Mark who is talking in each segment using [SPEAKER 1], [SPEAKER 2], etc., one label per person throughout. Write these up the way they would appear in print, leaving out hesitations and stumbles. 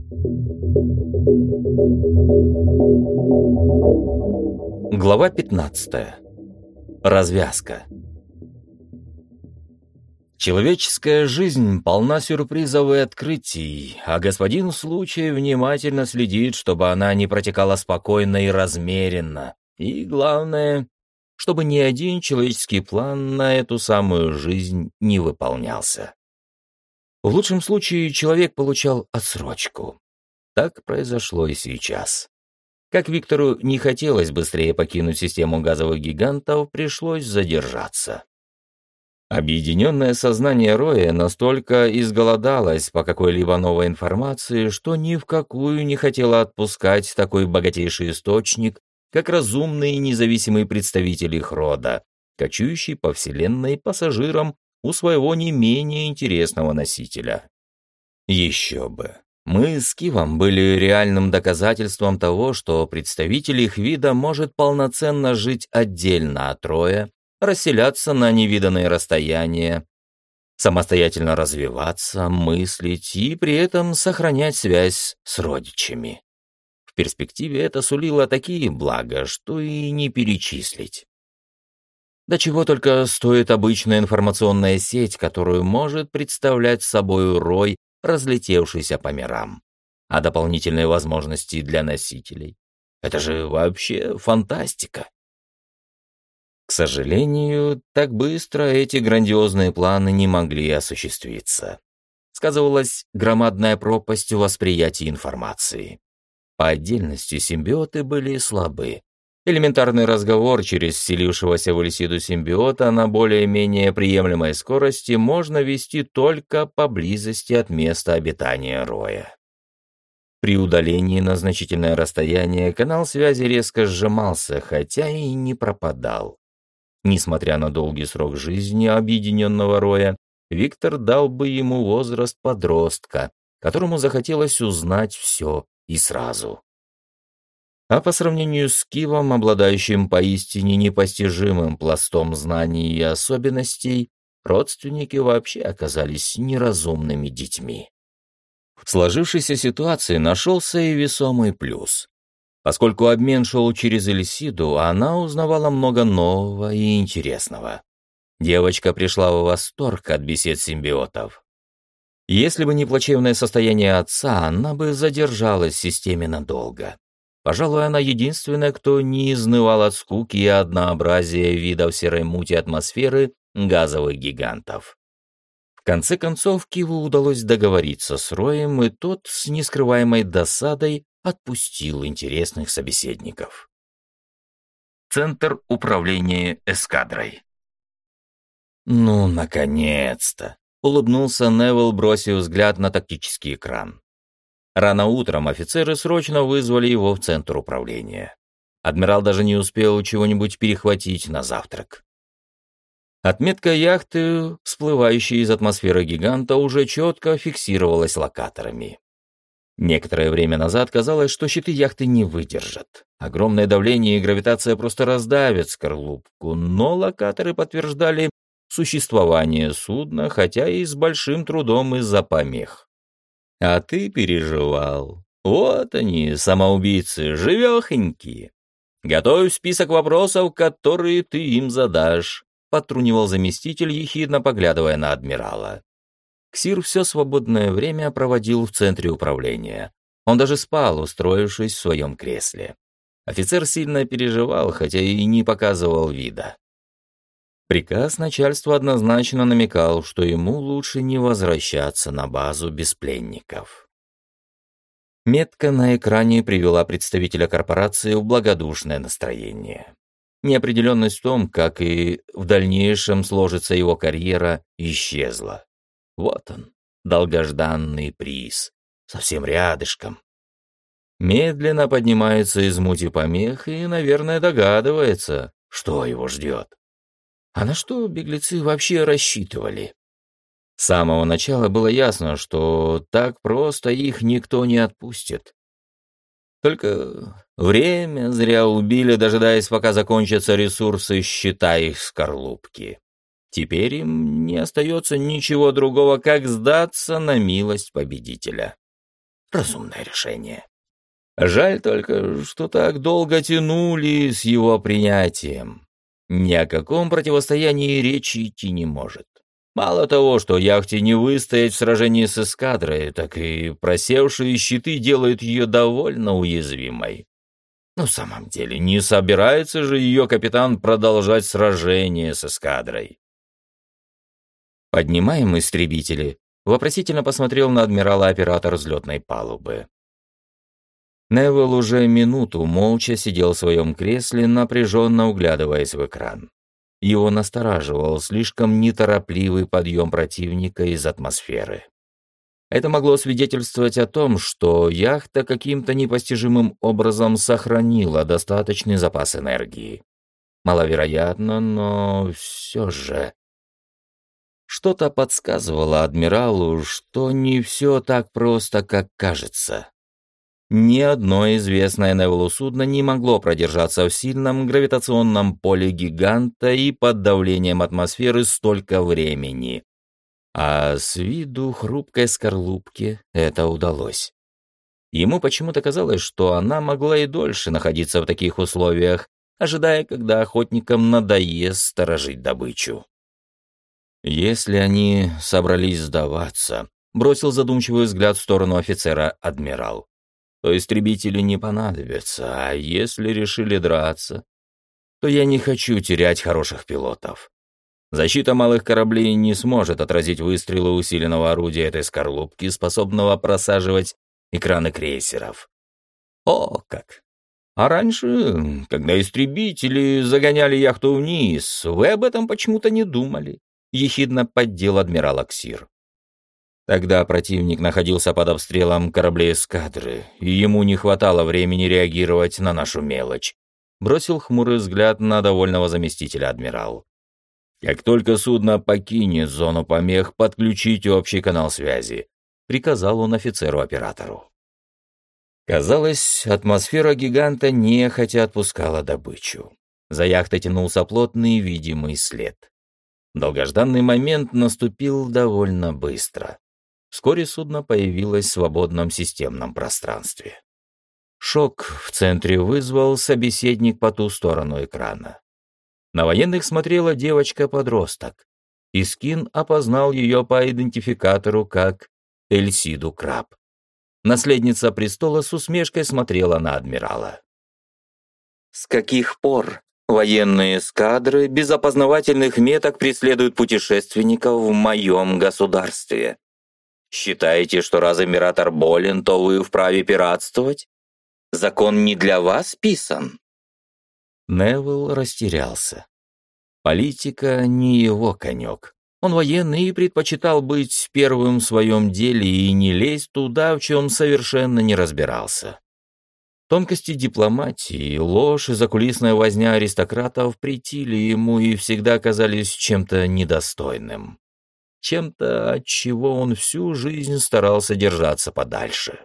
[SPEAKER 1] Глава 15. Развязка. Человеческая жизнь полна сюрпризов и открытий, а господин случай внимательно следит, чтобы она не протекала спокойно и размеренно. И главное, чтобы ни один человеческий план на эту самую жизнь не выполнялся. В лучшем случае человек получал отсрочку. Так произошло и сейчас. Как Виктору не хотелось быстрее покинуть систему газовых гигантов, пришлось задержаться. Объединенное сознание Роя настолько изголодалось по какой-либо новой информации, что ни в какую не хотело отпускать такой богатейший источник, как разумный и независимый представитель их рода, кочующий по Вселенной пассажиром у своего не менее интересного носителя. Еще бы. Мы с Кивом были реальным доказательством того, что представитель их вида может полноценно жить отдельно от Роя, расселяться на невиданные расстояния, самостоятельно развиваться, мыслить и при этом сохранять связь с родичами. В перспективе это сулило такие блага, что и не перечислить. До чего только стоит обычная информационная сеть, которую может представлять собой Рой, разлетевшийся по мирам. А дополнительные возможности для носителей — это же вообще фантастика. К сожалению, так быстро эти грандиозные планы не могли осуществиться. Сказывалась громадная пропасть в восприятии информации. По отдельности симбиоты были слабы. Элементарный разговор через вселившегося в Эльсиду симбиота на более-менее приемлемой скорости можно вести только поблизости от места обитания Роя. При удалении на значительное расстояние канал связи резко сжимался, хотя и не пропадал. Несмотря на долгий срок жизни объединенного Роя, Виктор дал бы ему возраст подростка, которому захотелось узнать все и сразу. А по сравнению с Кивом, обладающим поистине непостижимым пластом знаний и особенностей, родственники вообще оказались неразумными детьми. В сложившейся ситуации нашелся и весомый плюс. Поскольку обмен шел через Эльсиду, она узнавала много нового и интересного. Девочка пришла в восторг от бесед симбиотов. Если бы не плачевное состояние отца, она бы задержалась в системе надолго. Пожалуй, она единственная, кто не изнывал от скуки и однообразия видов серой мути атмосферы газовых гигантов. В конце концов, Киву удалось договориться с Роем, и тот с нескрываемой досадой отпустил интересных собеседников. Центр управления эскадрой. «Ну, наконец-то!» — улыбнулся Невилл, бросив взгляд на тактический экран. Рано утром офицеры срочно вызвали его в центр управления. Адмирал даже не успел чего-нибудь перехватить на завтрак. Отметка яхты, всплывающей из атмосферы гиганта, уже четко фиксировалась локаторами. Некоторое время назад казалось, что щиты яхты не выдержат. Огромное давление и гравитация просто раздавят скорлупку, но локаторы подтверждали существование судна, хотя и с большим трудом из-за помех. А ты переживал. Вот они, самоубийцы, живехонькие. Готовь список вопросов, которые ты им задашь, подтрунивал заместитель, ехидно поглядывая на адмирала. Ксир все свободное время проводил в центре управления. Он даже спал, устроившись в своем кресле. Офицер сильно переживал, хотя и не показывал вида. Приказ начальства однозначно намекал, что ему лучше не возвращаться на базу без пленников. Метка на экране привела представителя корпорации в благодушное настроение. Неопределенность в том, как и в дальнейшем сложится его карьера, исчезла. Вот он, долгожданный приз, совсем рядышком. Медленно поднимается из мути помех и, наверное, догадывается, что его ждет. А на что беглецы вообще рассчитывали? С самого начала было ясно, что так просто их никто не отпустит. Только время зря убили, дожидаясь, пока закончатся ресурсы щита их скорлупки. Теперь им не остается ничего другого, как сдаться на милость победителя. разумное решение. Жаль только, что так долго тянули с его принятием. Ни о каком противостоянии речи идти не может. Мало того, что яхте не выстоять в сражении с эскадрой, так и просевшие щиты делают ее довольно уязвимой. Но в самом деле, не собирается же ее капитан продолжать сражение с эскадрой. «Поднимаем истребители?» — вопросительно посмотрел на адмирала оператор взлетной палубы. Невилл уже минуту молча сидел в своем кресле, напряженно углядываясь в экран. Его настораживал слишком неторопливый подъем противника из атмосферы. Это могло свидетельствовать о том, что яхта каким-то непостижимым образом сохранила достаточный запас энергии. Маловероятно, но все же. Что-то подсказывало адмиралу, что не все так просто, как кажется. Ни одно известное Невиллу судно не могло продержаться в сильном гравитационном поле гиганта и под давлением атмосферы столько времени. А с виду хрупкой скорлупки это удалось. Ему почему-то казалось, что она могла и дольше находиться в таких условиях, ожидая, когда охотникам надоест сторожить добычу. Если они собрались сдаваться, бросил задумчивый взгляд в сторону офицера адмирал, то истребители не понадобятся, а если решили драться, то я не хочу терять хороших пилотов. Защита малых кораблей не сможет отразить выстрелы усиленного орудия этой скорлупки, способного просаживать экраны крейсеров. О, как! А раньше, когда истребители загоняли яхту вниз, вы об этом почему-то не думали, ехидно поддел адмирал Аксир. Тогда противник находился под обстрелом кораблей эскадры, и ему не хватало времени реагировать на нашу мелочь. Бросил хмурый взгляд на довольного заместителя адмирал. Как только судно покинет зону помех, подключите общий канал связи, приказал он офицеру-оператору. Казалось, атмосфера гиганта нехотя отпускала добычу. За яхтой тянулся плотный видимый след. Долгожданный момент наступил довольно быстро. Вскоре судно появилось в свободном системном пространстве. Шок в центре вызвал собеседник по ту сторону экрана. На военных смотрела девочка-подросток. Искин опознал ее по идентификатору как Эльсиду Краб. Наследница престола с усмешкой смотрела на адмирала. «С каких пор военные эскадры без опознавательных меток преследуют путешественников в моем государстве? Считаете, что раз император болен, то вы вправе пиратствовать? Закон не для вас писан?» Невилл растерялся. Политика не его конек. Он военный и предпочитал быть первым в своем деле и не лезть туда, в чем совершенно не разбирался. Тонкости дипломатии, ложь и закулисная возня аристократов претили ему и всегда казались чем-то недостойным. Чем-то, от чего он всю жизнь старался держаться подальше.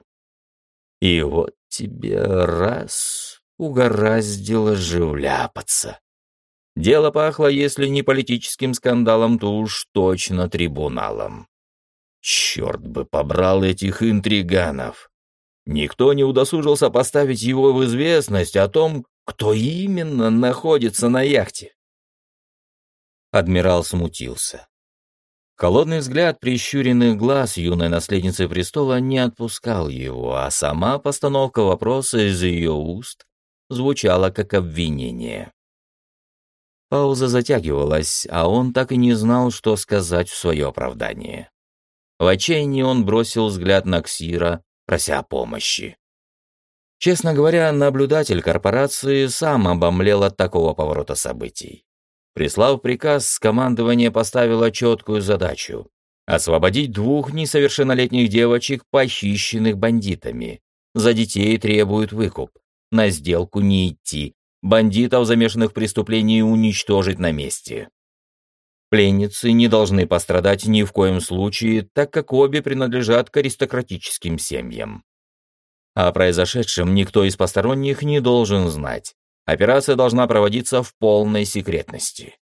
[SPEAKER 1] И вот тебе раз угораздило же вляпаться. Дело пахло, если не политическим скандалом, то уж точно трибуналом. Черт бы побрал этих интриганов. Никто не удосужился поставить его в известность о том, кто именно находится на яхте. Адмирал смутился. Холодный взгляд прищуренных глаз юной наследницы престола не отпускал его, а сама постановка вопроса из ее уст звучала как обвинение. Пауза затягивалась, а он так и не знал, что сказать в свое оправдание. В отчаянии он бросил взгляд на Ксира, прося о помощи. Честно говоря, наблюдатель корпорации сам обомлел от такого поворота событий. Прислав приказ, командование поставило четкую задачу — освободить 2 несовершеннолетних девочек, похищенных бандитами. За детей требуют выкуп. На сделку не идти. Бандитов, замешанных в преступлении, уничтожить на месте. Пленницы не должны пострадать ни в коем случае, так как обе принадлежат к аристократическим семьям. О произошедшем никто из посторонних не должен знать. Операция должна проводиться в полной секретности.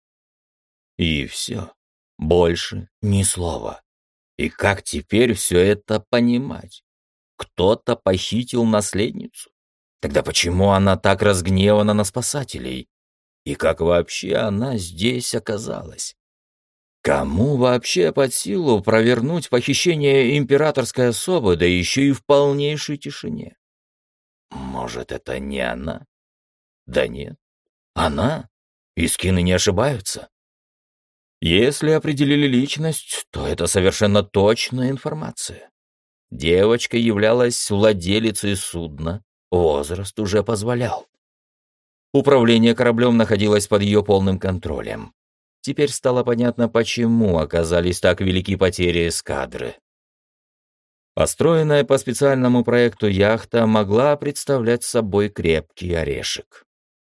[SPEAKER 1] И все. Больше ни слова. И как теперь все это понимать? Кто-то похитил наследницу? Тогда почему она так разгневана на спасателей? И как вообще она здесь оказалась? Кому вообще под силу провернуть похищение императорской особы, да еще и в полнейшей тишине? Может, это не она? Да нет, она. Искины не ошибаются. Если определили личность, то это совершенно точная информация. Девочка являлась владелицей судна, возраст уже позволял. Управление кораблем находилось под ее полным контролем. Теперь стало понятно, почему оказались так велики потери эскадры. Построенная по специальному проекту яхта могла представлять собой крепкий орешек.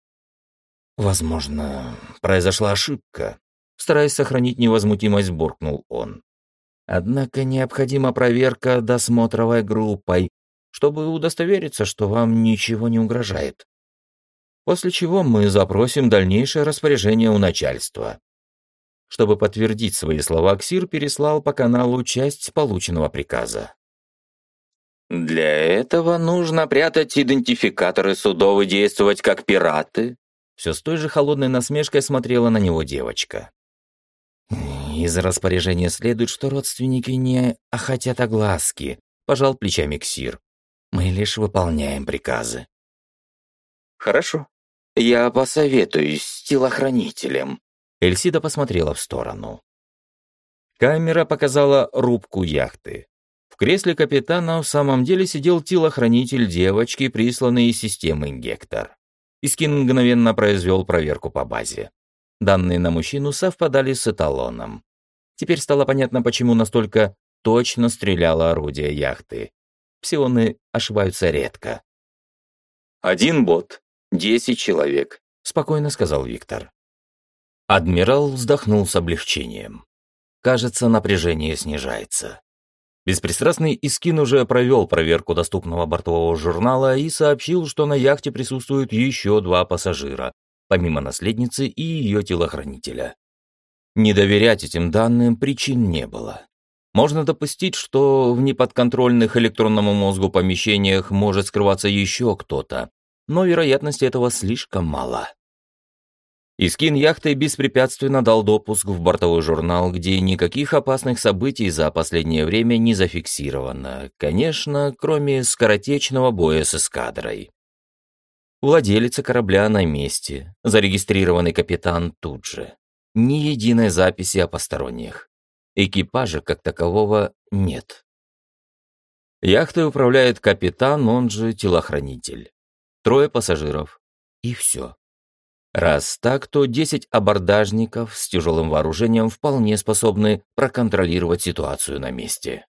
[SPEAKER 1] Возможно, произошла ошибка. Стараясь сохранить невозмутимость, буркнул он. Однако необходима проверка досмотровой группой, чтобы удостовериться, что вам ничего не угрожает. После чего мы запросим дальнейшее распоряжение у начальства. Чтобы подтвердить свои слова, Ксир переслал по каналу часть полученного приказа. «Для этого нужно прятать идентификаторы судов и действовать как пираты», все с той же холодной насмешкой смотрела на него девочка. «Из распоряжения следует, что родственники не охотят огласки», — пожал плечами Ксир. «Мы лишь выполняем приказы». «Хорошо. Я посоветуюсь с телохранителем». Эльсида посмотрела в сторону. Камера показала рубку яхты. В кресле капитана в самом деле сидел телохранитель девочки, присланный из системы Гектор. Искин мгновенно произвел проверку по базе. Данные на мужчину совпадали с эталоном. Теперь стало понятно, почему настолько точно стреляло орудие яхты. Псионы ошибаются редко. «Один бот, 10 человек», — спокойно сказал Виктор. Адмирал вздохнул с облегчением. Кажется, напряжение снижается. Беспристрастный Искин уже провел проверку доступного бортового журнала и сообщил, что на яхте присутствуют еще 2 пассажира, помимо наследницы и ее телохранителя. Не доверять этим данным причин не было. Можно допустить, что в неподконтрольных электронному мозгу помещениях может скрываться еще кто-то, но вероятности этого слишком мало. Искин яхты беспрепятственно дал допуск в бортовой журнал, где никаких опасных событий за последнее время не зафиксировано, конечно, кроме скоротечного боя с эскадрой. Владелица корабля на месте, зарегистрированный капитан тут же. Ни единой записи о посторонних. Экипажа как такового нет. Яхтой управляет капитан, он же телохранитель. 3 пассажиров. И все. Раз так, то 10 абордажников с тяжелым вооружением вполне способны проконтролировать ситуацию на месте.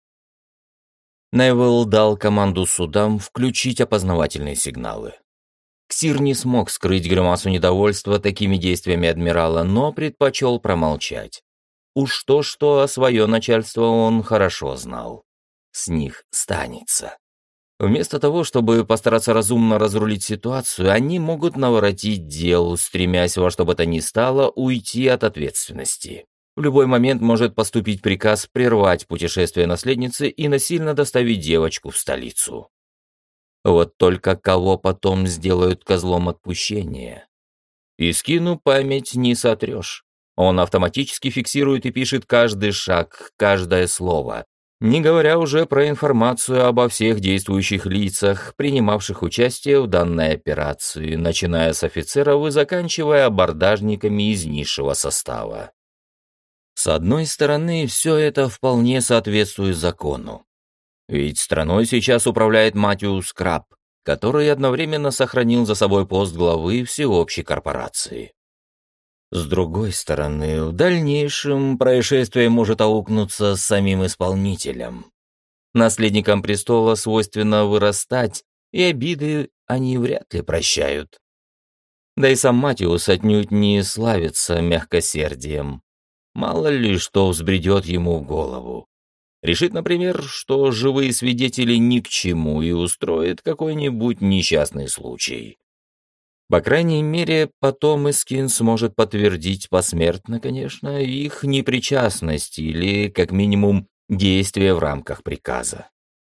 [SPEAKER 1] Невилл дал команду судам включить опознавательные сигналы. Ксир не смог скрыть гримасу недовольства такими действиями адмирала, но предпочел промолчать. Уж то-что, а свое начальство он хорошо знал. С них станется. Вместо того, чтобы постараться разумно разрулить ситуацию, они могут наворотить дел, стремясь во что бы то ни стало уйти от ответственности. В любой момент может поступить приказ прервать путешествие наследницы и насильно доставить девочку в столицу. Вот только кого потом сделают козлом отпущения? Искину память не сотрешь. Он автоматически фиксирует и пишет каждый шаг, каждое слово, не говоря уже про информацию обо всех действующих лицах, принимавших участие в данной операции, начиная с офицеров и заканчивая абордажниками из низшего состава. С одной стороны, все это вполне соответствует закону. Ведь страной сейчас управляет Матиус Краб, который одновременно сохранил за собой пост главы всеобщей корпорации. С другой стороны, в дальнейшем происшествие может аукнуться с самим исполнителем. Наследникам престола свойственно вырастать, и обиды они вряд ли прощают. Да и сам Матиус отнюдь не славится мягкосердием. Мало ли что взбредет ему в голову. Решит, например, что живые свидетели ни к чему и устроит какой-нибудь несчастный случай. По крайней мере, потом Искин сможет подтвердить посмертно, конечно, их непричастность или, как минимум, действия в рамках приказа.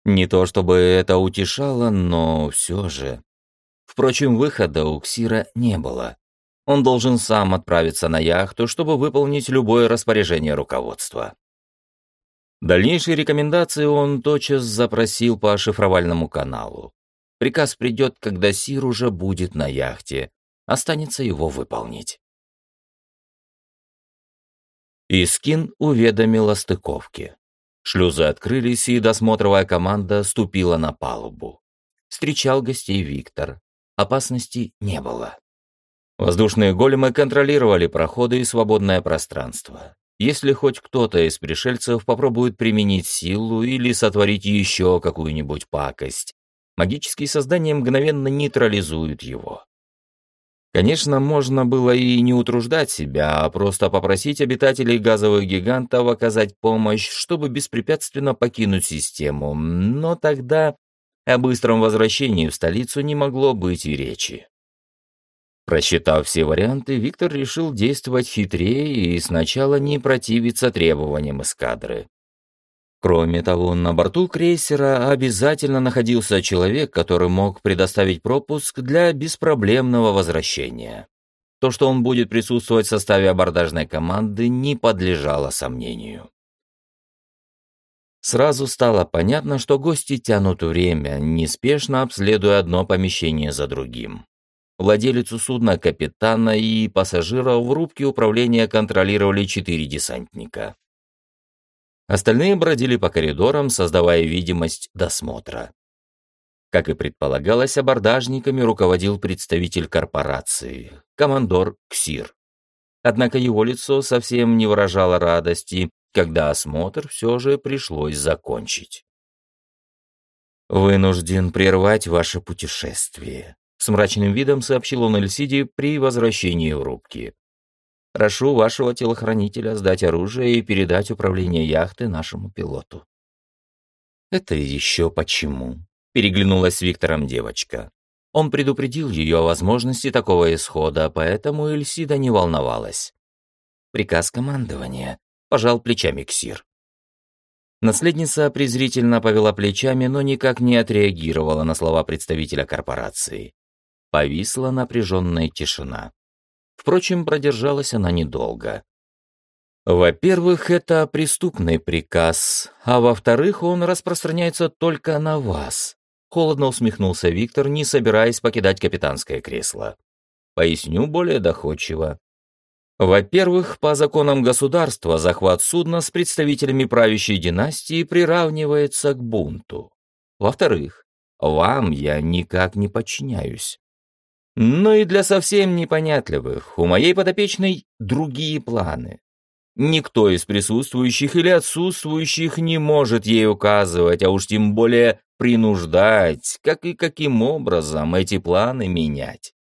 [SPEAKER 1] Не то чтобы это утешало, но все же. Впрочем, выхода у Ксира не было. Он должен сам отправиться на яхту, чтобы выполнить любое распоряжение руководства. Дальнейшие рекомендации он тотчас запросил по шифровальному каналу. Приказ придет, когда Сир уже будет на яхте. Останется его выполнить. Искин уведомил о стыковке. Шлюзы открылись, и досмотровая команда ступила на палубу. Встречал гостей Виктор. Опасности не было. Воздушные големы контролировали проходы и свободное пространство. Если хоть кто-то из пришельцев попробует применить силу или сотворить еще какую-нибудь пакость, магические создания мгновенно нейтрализуют его. Конечно, можно было и не утруждать себя, а просто попросить обитателей газовых гигантов оказать помощь, чтобы беспрепятственно покинуть систему, но тогда о быстром возвращении в столицу не могло быть и речи. Просчитав все варианты, Виктор решил действовать хитрее и сначала не противиться требованиям эскадры. Кроме того, на борту крейсера обязательно находился человек, который мог предоставить пропуск для беспроблемного возвращения. То, что он будет присутствовать в составе абордажной команды, не подлежало сомнению. Сразу стало понятно, что гости тянут время, неспешно обследуя одно помещение за другим. Владелицу судна, капитана и пассажиров в рубке управления контролировали 4 десантника. Остальные бродили по коридорам, создавая видимость досмотра. Как и предполагалось, абордажниками руководил представитель корпорации, командор Ксир. Однако его лицо совсем не выражало радости, когда осмотр все же пришлось закончить. «Вынужден прервать ваше путешествие», — с мрачным видом сообщил он Эльсиде при возвращении в рубки. «Прошу вашего телохранителя сдать оружие и передать управление яхты нашему пилоту». «Это еще почему?» — переглянулась с Виктором девочка. Он предупредил ее о возможности такого исхода, поэтому Эльсида не волновалась. «Приказ командования», — пожал плечами Ксир. Наследница презрительно повела плечами, но никак не отреагировала на слова представителя корпорации. Повисла напряженная тишина. Впрочем, продержалась она недолго. Во-первых, это преступный приказ, а во-вторых, он распространяется только на вас. Холодно усмехнулся Виктор, не собираясь покидать капитанское кресло. Поясню более доходчиво. Во-первых, по законам государства захват судна с представителями правящей династии приравнивается к бунту. Во-вторых, вам я никак не подчиняюсь. Но и для совсем непонятливых, у моей подопечной другие планы. Никто из присутствующих или отсутствующих не может ей указывать, а уж тем более принуждать, как и каким образом эти планы менять.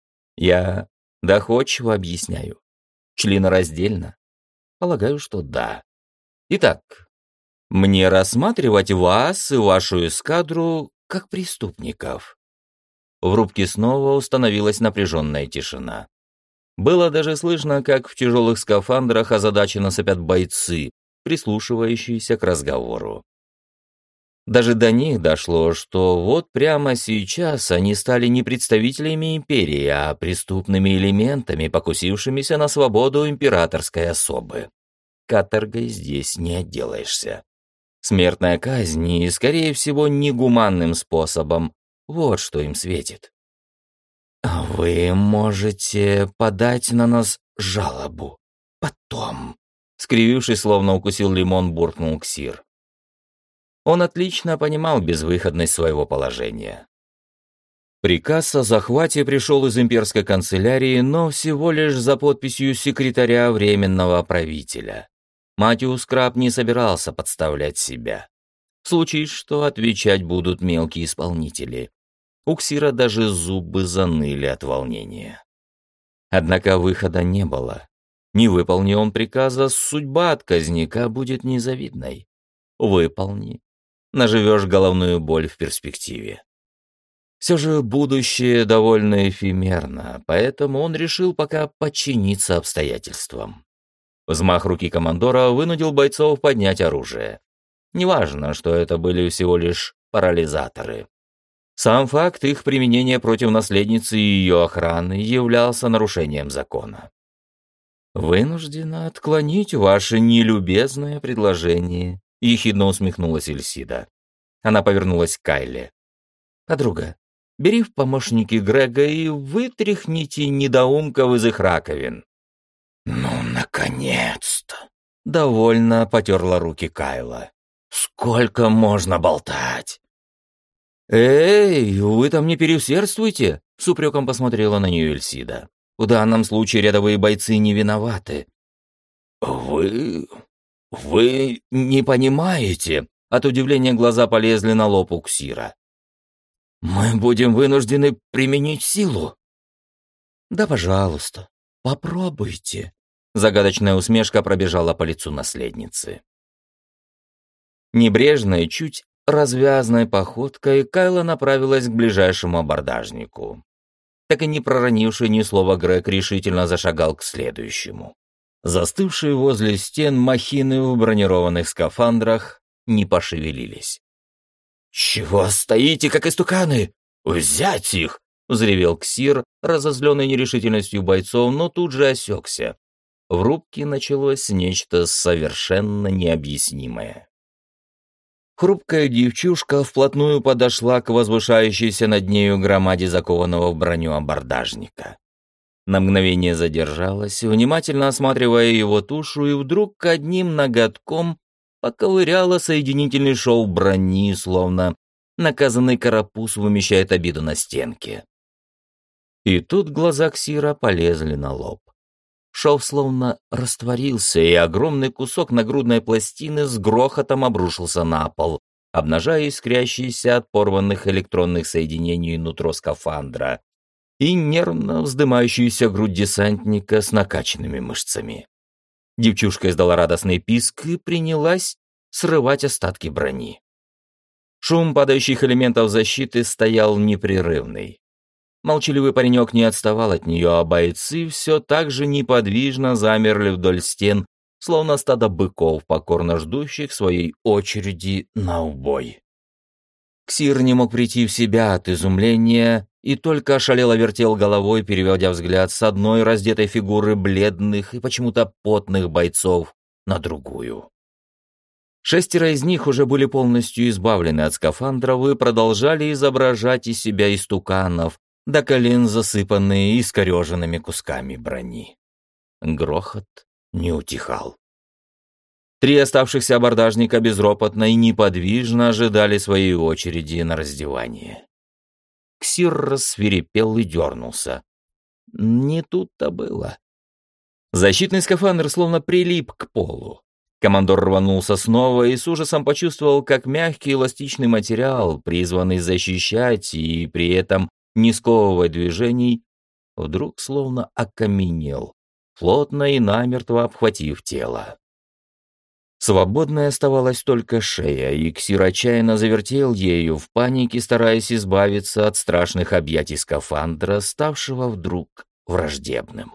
[SPEAKER 1] Я доходчиво объясняю. Членораздельно? Полагаю, что да. Итак, мне рассматривать вас и вашу эскадру как преступников. В рубке снова установилась напряженная тишина. Было даже слышно, как в тяжелых скафандрах озадаченно сопят бойцы, прислушивающиеся к разговору. Даже до них дошло, что вот прямо сейчас они стали не представителями империи, а преступными элементами, покусившимися на свободу императорской особы. Каторгой здесь не отделаешься. Смертная казнь и, скорее всего, негуманным способом. Вот что им светит. «Вы можете подать на нас жалобу. Потом», — скривившись, словно укусил лимон, буркнул Ксир. Он отлично понимал безвыходность своего положения. Приказ о захвате пришел из имперской канцелярии, но всего лишь за подписью секретаря Временного правителя. Матиус Краб не собирался подставлять себя. Случись, что отвечать будут мелкие исполнители. У Ксира даже зубы заныли от волнения. Однако выхода не было. Не выполни он приказа, судьба отказника будет незавидной. Выполни. Наживешь головную боль в перспективе. Все же будущее довольно эфемерно, поэтому он решил пока подчиниться обстоятельствам. Взмах руки командора вынудил бойцов поднять оружие. Неважно, что это были всего лишь парализаторы. Сам факт их применения против наследницы и ее охраны являлся нарушением закона. «Вынуждена отклонить ваше нелюбезное предложение», — ехидно усмехнулась Эльсида. Она повернулась к Кайле. «Подруга, бери в помощники Грега и вытряхните недоумков из их раковин».
[SPEAKER 2] «Ну, наконец-то!»
[SPEAKER 1] — довольно потерла руки Кайла.
[SPEAKER 2] «Сколько можно болтать?»
[SPEAKER 1] «Эй, вы там не переусердствуйте!» — с упреком посмотрела на нее Эльсида. «В данном случае рядовые бойцы не виноваты».
[SPEAKER 2] «Вы не понимаете?»
[SPEAKER 1] От удивления глаза полезли на лоб у Ксира.
[SPEAKER 2] «Мы будем вынуждены применить силу».
[SPEAKER 1] «Да, пожалуйста, попробуйте». Загадочная усмешка пробежала по лицу наследницы. Небрежной, чуть развязной походкой Кайла направилась к ближайшему абордажнику. Так и не проронивший ни слова Грег решительно зашагал к следующему. Застывшие возле стен махины в бронированных скафандрах не пошевелились.
[SPEAKER 2] «Чего стоите, как истуканы? Взять их!»
[SPEAKER 1] — взревел Ксир, разозленный нерешительностью бойцов, но тут же осекся. В рубке началось нечто совершенно необъяснимое. Хрупкая девчушка вплотную подошла к возвышающейся над нею громаде закованного в броню абордажника. На мгновение задержалась, внимательно осматривая его тушу, и вдруг одним ноготком поковыряла соединительный шов брони, словно наказанный карапуз вымещает обиду на стенке. И тут глаза Ксира полезли на лоб. Шов словно растворился, и огромный кусок нагрудной пластины с грохотом обрушился на пол, обнажая искрящиеся от порванных электронных соединений нутро скафандра и нервно вздымающуюся грудь десантника с накачанными мышцами. Девчушка издала радостный писк и принялась срывать остатки брони. Шум падающих элементов защиты стоял непрерывный. Молчаливый паренек не отставал от нее, а бойцы все так же неподвижно замерли вдоль стен, словно стадо быков, покорно ждущих своей очереди на убой. Ксир не мог прийти в себя от изумления и только ошалело вертел головой, переводя взгляд с одной раздетой фигуры бледных и почему-то потных бойцов на другую. 6 из них уже были полностью избавлены от скафандров и продолжали изображать из себя истуканов, до колен засыпанные искореженными кусками брони. Грохот не утихал. 3 оставшихся абордажника безропотно и неподвижно ожидали своей очереди на раздевание. Ксир рассвирепел и дернулся. Не тут-то было. Защитный скафандр словно прилип к полу. Командор рванулся снова и с ужасом почувствовал, как мягкий эластичный материал, призванный защищать и при этом не сковывая движений, вдруг словно окаменел, плотно и намертво обхватив тело. Свободной оставалась только шея, и Ксир отчаянно завертел ею в панике, стараясь избавиться от страшных объятий скафандра, ставшего вдруг враждебным.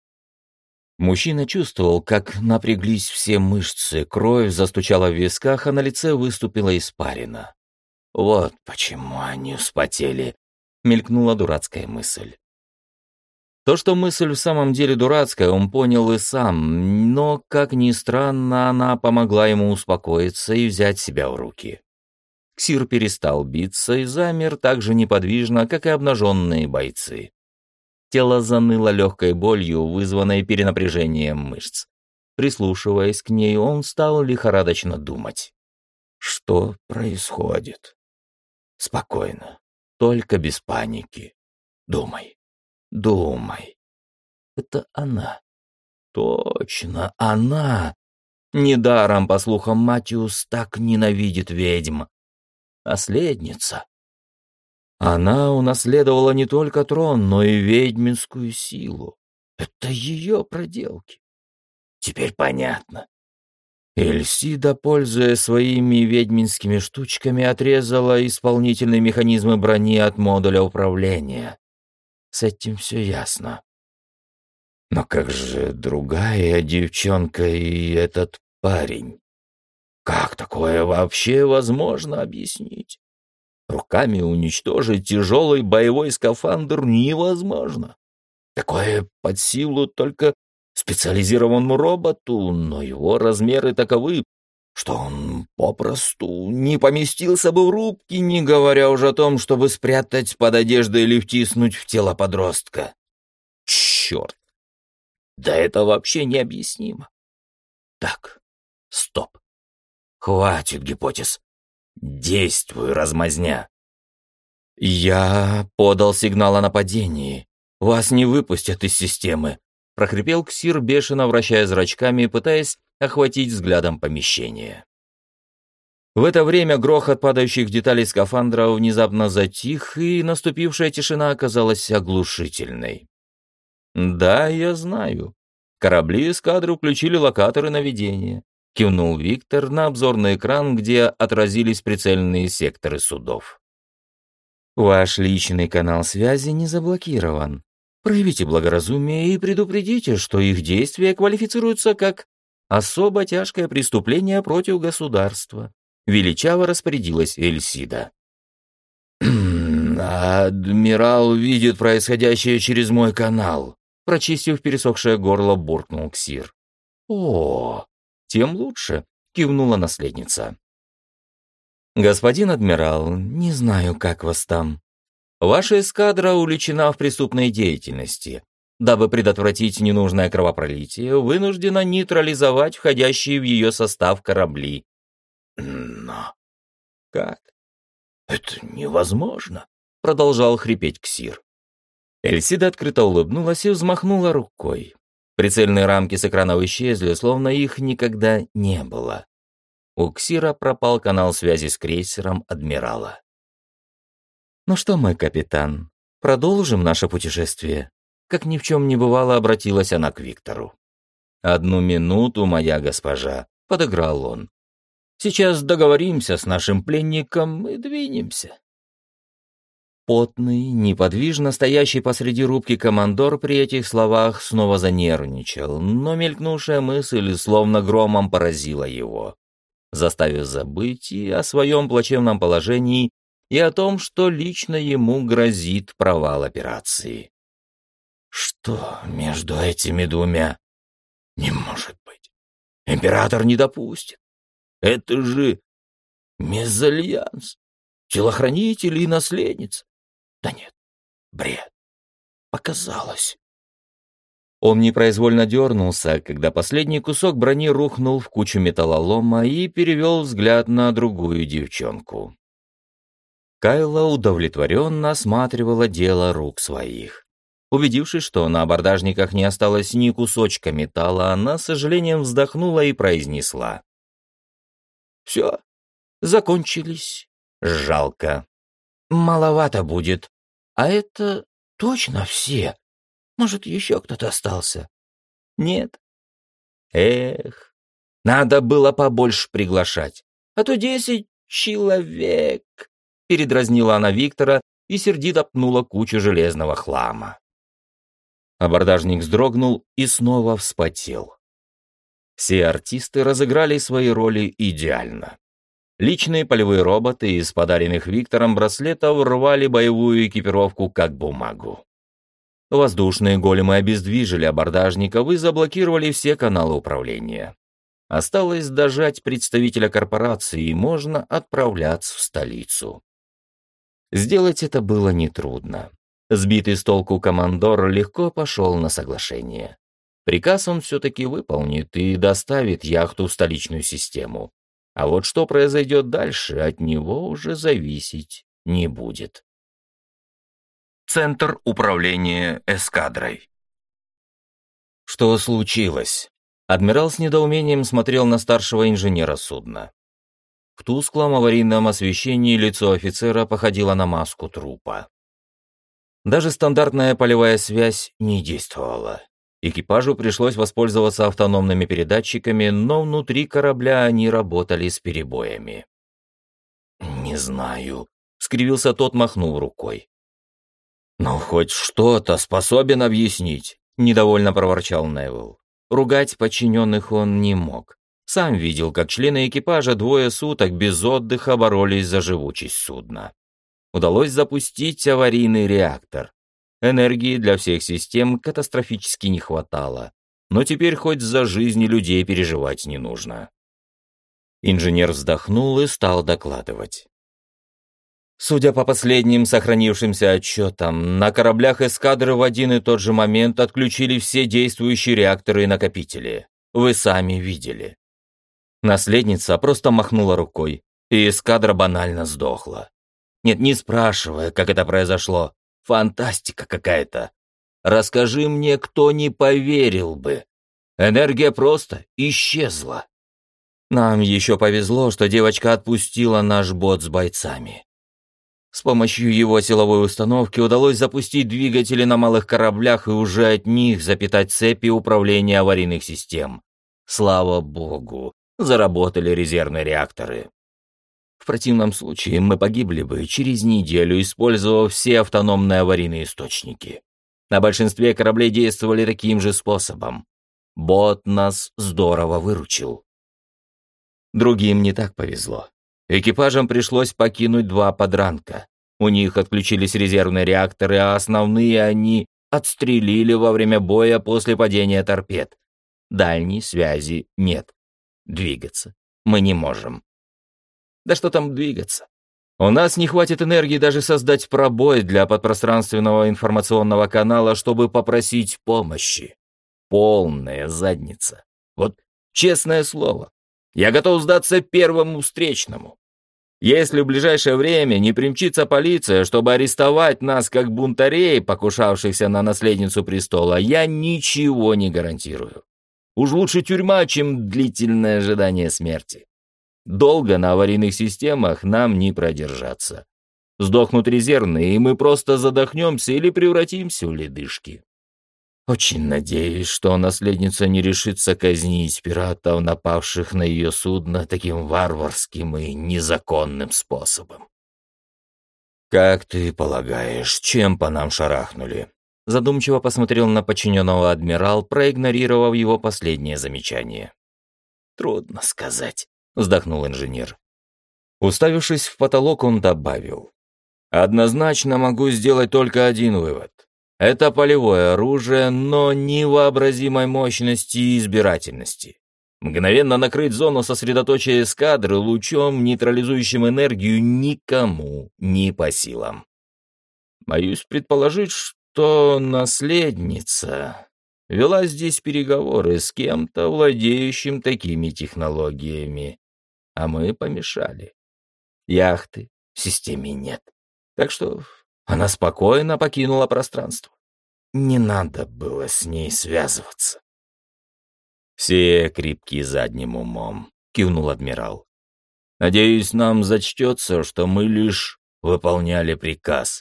[SPEAKER 1] Мужчина чувствовал, как напряглись все мышцы, кровь застучала в висках, а на лице выступила испарина. «Вот почему они вспотели», — мелькнула дурацкая мысль. То, что мысль в самом деле дурацкая, он понял и сам, но, как ни странно, она помогла ему успокоиться и взять себя в руки. Ксир перестал биться и замер так же неподвижно, как и обнаженные бойцы. Тело заныло легкой болью, вызванной перенапряжением мышц. Прислушиваясь к ней, он стал лихорадочно думать. Что происходит? Спокойно, только без паники. Думай. Думай. Это она. Точно, она. Недаром, по слухам, Матиус так ненавидит ведьм. Наследница. Она унаследовала не только трон, но и ведьминскую силу. Это ее проделки. Теперь понятно. Эльсида, пользуясь своими ведьминскими штучками, отрезала исполнительные механизмы брони от модуля управления. С этим все ясно. Но как же другая девчонка и этот парень? Как такое вообще возможно объяснить? Руками уничтожить тяжелый боевой скафандр невозможно. Такое под силу только специализированному роботу, но его размеры таковы, что он попросту не поместился бы в рубки, не говоря уже о том, чтобы спрятать под одеждой или втиснуть в тело подростка. Черт! Да это вообще необъяснимо. Так, стоп. Хватит гипотез. Действуй, размазня. Я подал сигнал о нападении. Вас не выпустят из системы, прохрипел Ксир, бешено вращая зрачками, пытаясь охватить взглядом помещение. В это время грохот падающих деталей скафандра внезапно затих, и наступившая тишина оказалась оглушительной. «Да, я знаю. Корабли эскадры включили локаторы наведения», — кивнул Виктор на обзорный экран, где отразились прицельные секторы судов. «Ваш личный канал связи не заблокирован. Проявите благоразумие и предупредите, что их действия квалифицируются как особо тяжкое преступление против государства», — величаво распорядилась Эльсида. «Адмирал видит происходящее через мой канал», — прочистив пересохшее горло, буркнул Ксир. «О, тем лучше», — кивнула наследница. «Господин адмирал, не знаю, как вас там. Ваша эскадра увлечена в преступной деятельности. Дабы предотвратить ненужное кровопролитие, вынуждена нейтрализовать входящие в ее состав корабли». «Но как? Это невозможно», — продолжал хрипеть Ксир. Эльсида открыто улыбнулась и взмахнула рукой. Прицельные рамки с экранов исчезли, словно их никогда не было. У Ксира пропал канал связи с крейсером адмирала. «Ну что, мой капитан, продолжим наше путешествие?» Как ни в чем не бывало, обратилась она к Виктору. «Одну минуту, моя госпожа», — подыграл он. «Сейчас договоримся с нашим пленником и двинемся». Потный, неподвижно стоящий посреди рубки командор при этих словах снова занервничал, но мелькнувшая мысль словно громом поразила его, заставив забыть и о своем плачевном положении, и о том, что лично ему грозит провал операции. Что между этими двумя? Не может быть. Император не допустит. Это же мезальянс, телохранитель и наследница. Да нет, бред. Показалось. Он непроизвольно дернулся, когда последний кусок брони рухнул в кучу металлолома, и перевел взгляд на другую девчонку. Кайла удовлетворенно осматривала дело рук своих. Убедившись, что на абордажниках не осталось ни кусочка металла, она с сожалением вздохнула и произнесла: «Все, закончились. Жалко. Маловато будет. А это точно все? Может, еще кто-то остался? Нет? Эх, надо было побольше приглашать. А то 10 человек», — передразнила она Виктора и сердито пнула кучу железного хлама. Абордажник вздрогнул и снова вспотел. Все артисты разыграли свои роли идеально. Личные полевые роботы из подаренных Виктором браслетов рвали боевую экипировку как бумагу. Воздушные големы обездвижили абордажников и заблокировали все каналы управления. Осталось дожать представителя корпорации, и можно отправляться в столицу. Сделать это было нетрудно. Сбитый с толку командор легко пошел на соглашение. Приказ он все-таки выполнит и доставит яхту в столичную систему. А вот что произойдет дальше, от него уже зависеть не будет. Центр управления эскадрой. Что случилось? Адмирал с недоумением смотрел на старшего инженера судна. В тусклом аварийном освещении лицо офицера походило на маску трупа. Даже стандартная полевая связь не действовала. Экипажу пришлось воспользоваться автономными передатчиками, но внутри корабля они работали с перебоями. «Не знаю», — скривился тот, махнув рукой. «Ну, хоть что-то способен объяснить», — недовольно проворчал Невилл. Ругать подчиненных он не мог. Сам видел, как члены экипажа 2 суток без отдыха боролись за живучесть судна. Удалось запустить аварийный реактор. Энергии для всех систем катастрофически не хватало, но теперь хоть за жизни людей переживать не нужно. Инженер вздохнул и стал докладывать. Судя по последним сохранившимся отчетам, на кораблях эскадры в один и тот же момент отключили все действующие реакторы и накопители. Вы сами видели. Наследница просто махнула рукой, и эскадра банально сдохла. Нет, не спрашивая, как это произошло. Фантастика какая-то. Расскажи мне, кто не поверил бы. Энергия просто исчезла. Нам еще повезло, что девочка отпустила наш бот с бойцами. С помощью его силовой установки удалось запустить двигатели на малых кораблях и уже от них запитать цепи управления аварийных систем. Слава богу, заработали резервные реакторы. В противном случае мы погибли бы через неделю, использовав все автономные аварийные источники. На большинстве кораблей действовали таким же способом. Бот нас здорово выручил. Другим не так повезло. Экипажам пришлось покинуть 2 подранка. У них отключились резервные реакторы, а основные они отстрелили во время боя после падения торпед. Дальней связи нет. Двигаться мы не можем. Да что там двигаться? У нас не хватит энергии даже создать пробой для подпространственного информационного канала, чтобы попросить помощи. Полная задница. Вот честное слово. Я готов сдаться первому встречному. Если в ближайшее время не примчится полиция, чтобы арестовать нас как бунтарей, покушавшихся на наследницу престола, я ничего не гарантирую. Уж лучше тюрьма, чем длительное ожидание смерти. Долго на аварийных системах нам не продержаться. Сдохнут резервные, и мы просто задохнемся или превратимся в ледышки. Очень надеюсь, что наследница не решится казнить пиратов, напавших на ее судно таким варварским и незаконным способом. «Как ты полагаешь, чем по нам шарахнули?» Задумчиво посмотрел на подчиненного адмирал, проигнорировав его последнее замечание. «Трудно сказать», — вздохнул инженер. Уставившись в потолок, он добавил. «Однозначно могу сделать только один вывод. Это полевое оружие, но невообразимой мощности и избирательности. Мгновенно накрыть зону сосредоточия эскадры лучом, нейтрализующим энергию, никому не по силам. Боюсь предположить, что наследница вела здесь переговоры с кем-то, владеющим такими технологиями, а мы помешали. Яхты в системе нет, так что она спокойно покинула пространство. Не надо было с ней связываться. «Все крепки задним умом», — кивнул адмирал. «Надеюсь, нам зачтется, что мы лишь выполняли приказ».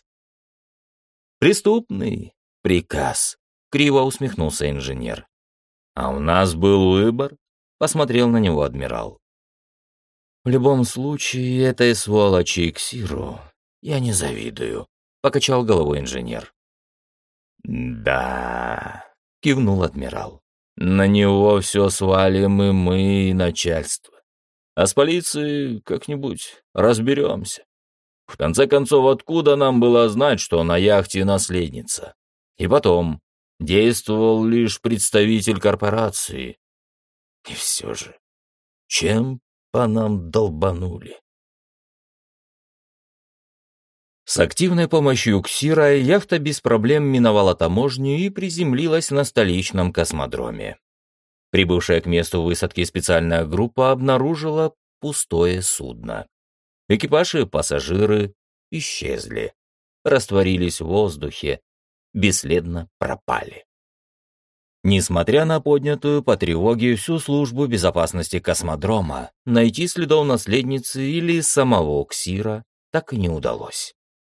[SPEAKER 1] «Преступный приказ», — криво усмехнулся инженер. «А у нас был выбор», — посмотрел на него адмирал. «В любом случае, этой сволочи Ксиру я не завидую», — покачал головой инженер. «Да», — кивнул адмирал. «На него все свалим и мы, и начальство. А с полицией как-нибудь разберемся. В конце концов, откуда нам было знать, что на яхте наследница? И потом, действовал лишь представитель корпорации. И все же, чем по нам долбанули?» С активной помощью Ксира яхта без проблем миновала таможню и приземлилась на столичном космодроме. Прибывшая к месту высадки специальная группа обнаружила пустое судно. Экипаж и пассажиры исчезли, растворились в воздухе, бесследно пропали. Несмотря на поднятую по тревоге всю службу безопасности космодрома, найти следов наследницы или самого Ксира так и не удалось.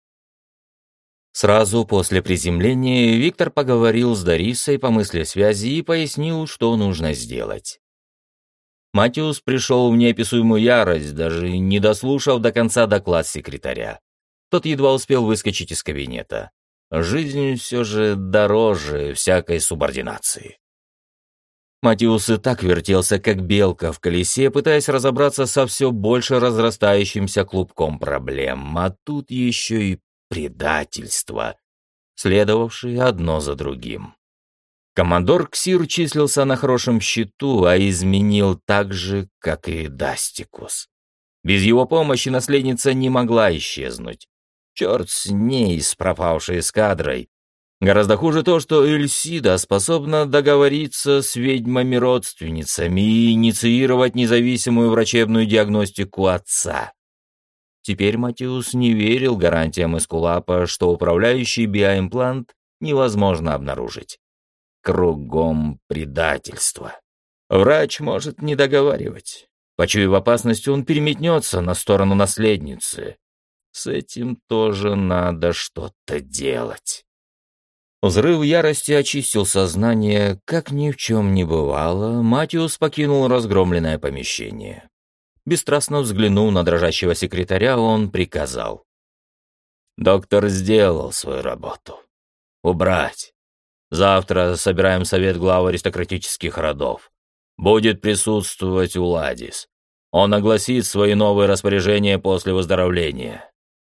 [SPEAKER 1] Сразу после приземления Виктор поговорил с Дарисой по мыслесвязи и пояснил, что нужно сделать. Матиус пришел в неописуемую ярость, даже не дослушав до конца доклад секретаря. Тот едва успел выскочить из кабинета. Жизнь все же дороже всякой субординации. Матиус и так вертелся, как белка в колесе, пытаясь разобраться со все больше разрастающимся клубком проблем, а тут еще и предательство, следовавшие одно за другим. Командор Ксир числился на хорошем счету, а изменил так же, как и Дастикус. Без его помощи наследница не могла исчезнуть. Черт с ней, с пропавшей эскадрой. Гораздо хуже то, что Эльсида способна договориться с ведьмами-родственницами и инициировать независимую врачебную диагностику отца. Теперь Матиус не верил гарантиям Эскулапа, что управляющий биоимплант невозможно обнаружить. Кругом предательство. Врач может не договаривать. Почуяв опасность, он переметнется на сторону наследницы. С этим тоже надо что-то делать. Взрыв ярости очистил сознание, как ни в чем не бывало. Матиус покинул разгромленное помещение. Бесстрастно взглянув на дрожащего секретаря, он приказал. «Доктор сделал свою работу. Убрать. Завтра собираем совет глав аристократических родов. Будет присутствовать Уладис. Он огласит свои новые распоряжения после выздоровления».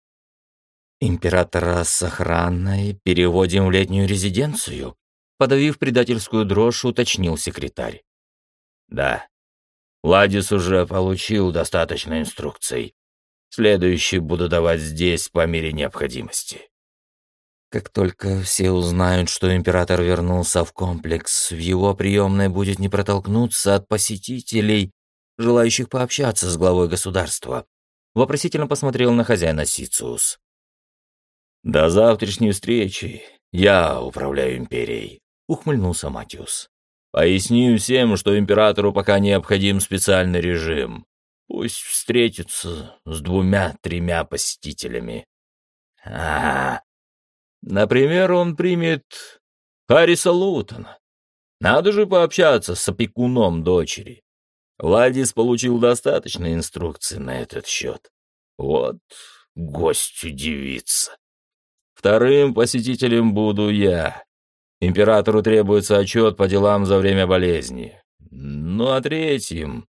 [SPEAKER 1] «Императора с охраной переводим в летнюю резиденцию?» Подавив предательскую дрожь, уточнил секретарь. «Да. Ладис уже получил достаточно инструкций. Следующий буду давать здесь по мере необходимости». «Как только все узнают, что император вернулся в комплекс, в его приемной будет не протолкнуться от посетителей, желающих пообщаться с главой государства», вопросительно посмотрел на хозяина Сициус. «До завтрашней встречи я управляю империей», — ухмыльнулся Матиус. «Поясню всем, что императору пока необходим специальный режим. Пусть встретится с 2-3 посетителями. Например, он примет Харриса Лутона. Надо же пообщаться с опекуном дочери. Владис получил достаточно инструкций на этот счет. Вот гость удивится. Вторым посетителем буду я. Императору требуется отчет по делам за время болезни. Ну а третьим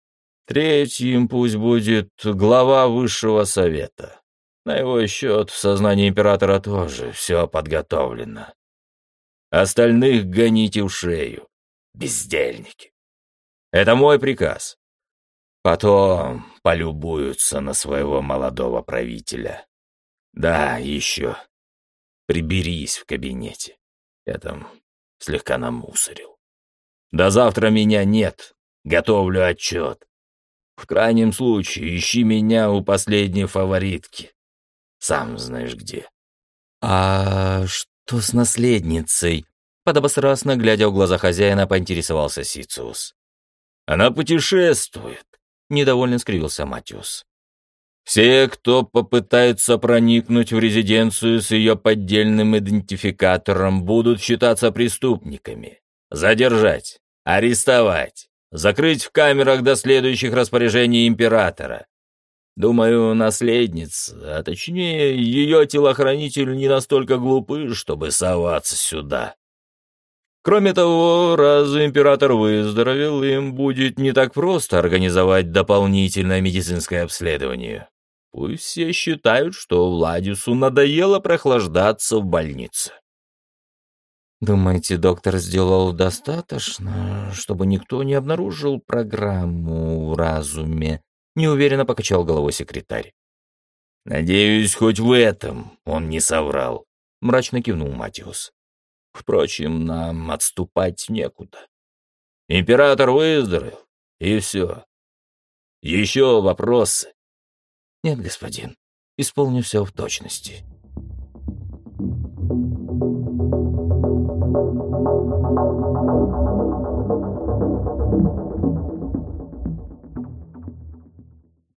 [SPEAKER 1] пусть будет глава Высшего Совета. На его счет в сознании императора тоже все подготовлено. Остальных гоните в шею, бездельники. Это мой приказ. Потом полюбуются на своего молодого правителя. Да, еще приберись в кабинете. Я там слегка намусорил. До завтра меня нет. Готовлю отчет. В крайнем случае ищи меня у последней фаворитки. Сам знаешь где. «А что с наследницей?» Подобострастно, глядя в глаза хозяина, поинтересовался Сициус. «Она путешествует», — недовольно скривился Матиус. «Все, кто попытается проникнуть в резиденцию с ее поддельным идентификатором, будут считаться преступниками. Задержать, арестовать, закрыть в камерах до следующих распоряжений императора. Думаю, наследница, а точнее, ее телохранитель не настолько глупы, чтобы соваться сюда. Кроме того, раз император выздоровел, им будет не так просто организовать дополнительное медицинское обследование. Пусть все считают, что Владису надоело прохлаждаться в больнице». «Думаете, доктор сделал достаточно, чтобы никто не обнаружил программу в разуме?» Неуверенно покачал головой секретарь. «Надеюсь, хоть в этом он не соврал», — мрачно кивнул Матиус. «Впрочем, нам отступать некуда. Император выздоровел, и все. Еще вопросы?» «Нет, господин, исполню все в точности».